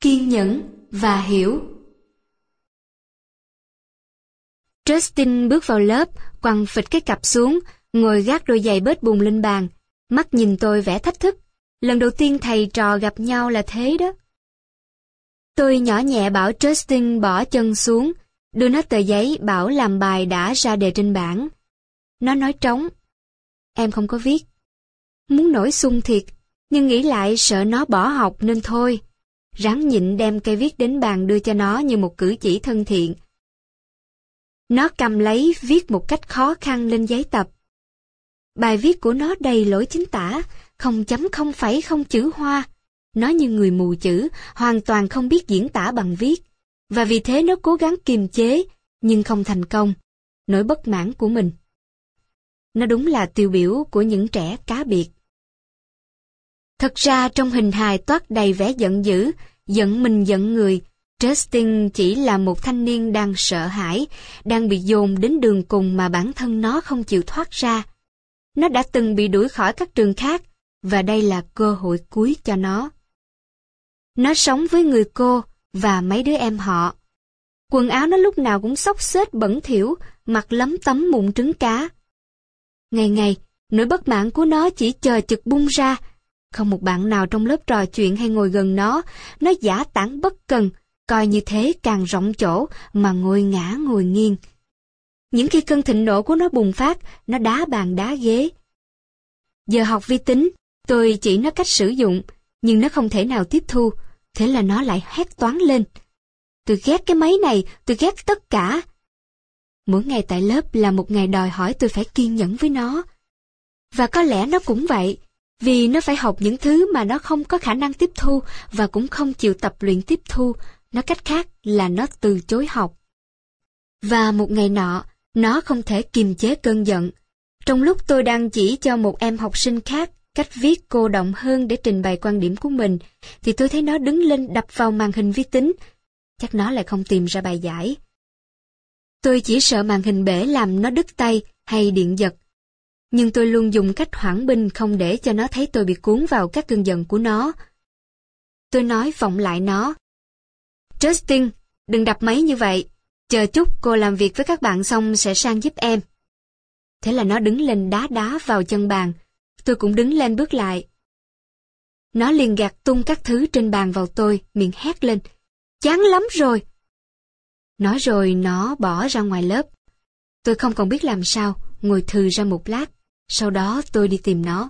kiên nhẫn và hiểu. Justin bước vào lớp, quăng phịch cái cặp xuống, ngồi gác đôi giày bết bùn lên bàn, mắt nhìn tôi vẻ thách thức. Lần đầu tiên thầy trò gặp nhau là thế đó. Tôi nhỏ nhẹ bảo Justin bỏ chân xuống, đưa nó tờ giấy bảo làm bài đã ra đề trên bảng. Nó nói trống. Em không có viết. Muốn nổi xung thiệt, nhưng nghĩ lại sợ nó bỏ học nên thôi. Ráng nhịn đem cây viết đến bàn đưa cho nó như một cử chỉ thân thiện. Nó cầm lấy viết một cách khó khăn lên giấy tập. Bài viết của nó đầy lỗi chính tả, không chấm không phẩy không chữ hoa. Nó như người mù chữ, hoàn toàn không biết diễn tả bằng viết. Và vì thế nó cố gắng kiềm chế, nhưng không thành công. Nỗi bất mãn của mình. Nó đúng là tiêu biểu của những trẻ cá biệt. Thật ra trong hình hài toát đầy vẻ giận dữ, giận mình giận người, Justin chỉ là một thanh niên đang sợ hãi, đang bị dồn đến đường cùng mà bản thân nó không chịu thoát ra. Nó đã từng bị đuổi khỏi các trường khác, và đây là cơ hội cuối cho nó. Nó sống với người cô và mấy đứa em họ. Quần áo nó lúc nào cũng xốc xếch bẩn thỉu, mặt lấm tấm mụn trứng cá. Ngày ngày, nỗi bất mãn của nó chỉ chờ chực bung ra. Không một bạn nào trong lớp trò chuyện hay ngồi gần nó giả tản bất cần, coi như thế càng rộng chỗ mà ngồi ngã ngồi nghiêng. Những khi cơn thịnh nộ của nó bùng phát, nó đá bàn đá ghế. Giờ học vi tính, tôi chỉ nó cách sử dụng, nhưng nó không thể nào tiếp thu, thế là nó lại hét toáng lên. Tôi ghét cái máy này, tôi ghét tất cả. Mỗi ngày tại lớp là một ngày đòi hỏi tôi phải kiên nhẫn với nó. Và có lẽ nó cũng vậy, vì nó phải học những thứ mà nó không có khả năng tiếp thu và cũng không chịu tập luyện tiếp thu, nói cách khác là nó từ chối học. Và một ngày nọ, nó không thể kiềm chế cơn giận. Trong lúc tôi đang chỉ cho một em học sinh khác cách viết cô động hơn để trình bày quan điểm của mình, thì tôi thấy nó đứng lên đập vào màn hình vi tính. Chắc nó lại không tìm ra bài giải. Tôi chỉ sợ màn hình bể làm nó đứt tay hay điện giật. Nhưng tôi luôn dùng cách hoãn binh không để cho nó thấy tôi bị cuốn vào các cơn giận của nó. Tôi nói vọng lại nó. Justin, đừng đập máy như vậy. Chờ chút cô làm việc với các bạn xong sẽ sang giúp em. Thế là nó đứng lên đá đá vào chân bàn. Tôi cũng đứng lên bước lại. Nó liền gạt tung các thứ trên bàn vào tôi, miệng hét lên. Chán lắm rồi. Nói rồi nó bỏ ra ngoài lớp. Tôi không còn biết làm sao, ngồi thừ ra một lát. Sau đó tôi đi tìm nó.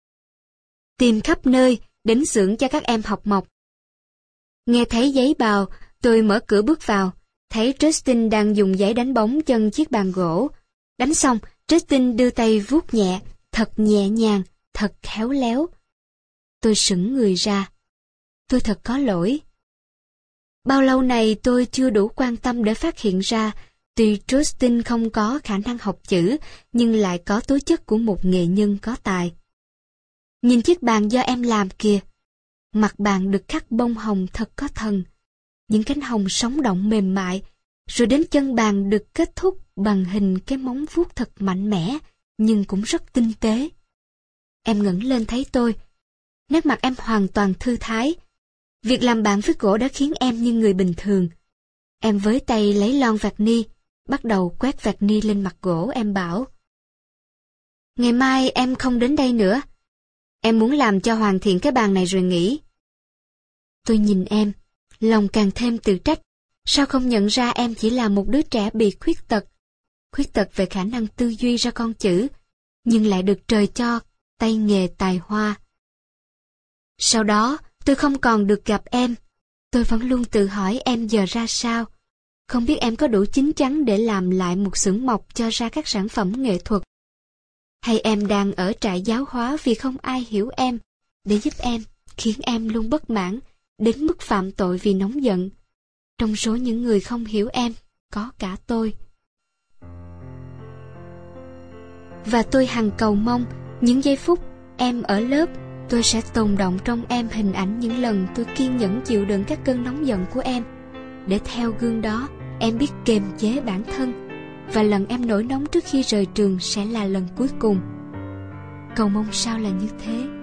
Tìm khắp nơi, đến xưởng cho các em học mộc. Nghe thấy giấy bào, tôi mở cửa bước vào. Thấy Justin đang dùng giấy đánh bóng chân chiếc bàn gỗ. Đánh xong, Justin đưa tay vuốt nhẹ, thật nhẹ nhàng, thật khéo léo. Tôi sững người ra. Tôi thật có lỗi. Bao lâu này tôi chưa đủ quan tâm để phát hiện ra, tuy Justin không có khả năng học chữ, nhưng lại có tố chất của một nghệ nhân có tài. Nhìn chiếc bàn do em làm kìa. Mặt bàn được khắc bông hồng thật có thần. Những cánh hồng sống động mềm mại, rồi đến chân bàn được kết thúc bằng hình cái móng vuốt thật mạnh mẽ, nhưng cũng rất tinh tế. Em ngẩng lên thấy tôi. Nét mặt em hoàn toàn thư thái. Việc làm bạn với gỗ đã khiến em như người bình thường. Em với tay lấy lon vạc ni, bắt đầu quét vạc ni lên mặt gỗ. Em bảo, ngày mai em không đến đây nữa. Em muốn làm cho hoàn thiện cái bàn này rồi nghỉ. Tôi nhìn em, lòng càng thêm tự trách. Sao không nhận ra em chỉ là một đứa trẻ bị khuyết tật về khả năng tư duy ra con chữ, nhưng lại được trời cho tay nghề tài hoa. Sau đó, tôi không còn được gặp em. Tôi vẫn luôn tự hỏi em giờ ra sao. Không biết em có đủ chín chắn để làm lại một xưởng mộc cho ra các sản phẩm nghệ thuật. Hay em đang ở trại giáo hóa vì không ai hiểu em, để giúp em, khiến em luôn bất mãn, đến mức phạm tội vì nóng giận. Trong số những người không hiểu em, có cả tôi. Và tôi hằng cầu mong, những giây phút em ở lớp, tôi sẽ tồn động trong em hình ảnh những lần tôi kiên nhẫn chịu đựng các cơn nóng giận của em. Để theo gương đó, em biết kiềm chế bản thân, và lần em nổi nóng trước khi rời trường sẽ là lần cuối cùng. Cầu mong sao là như thế.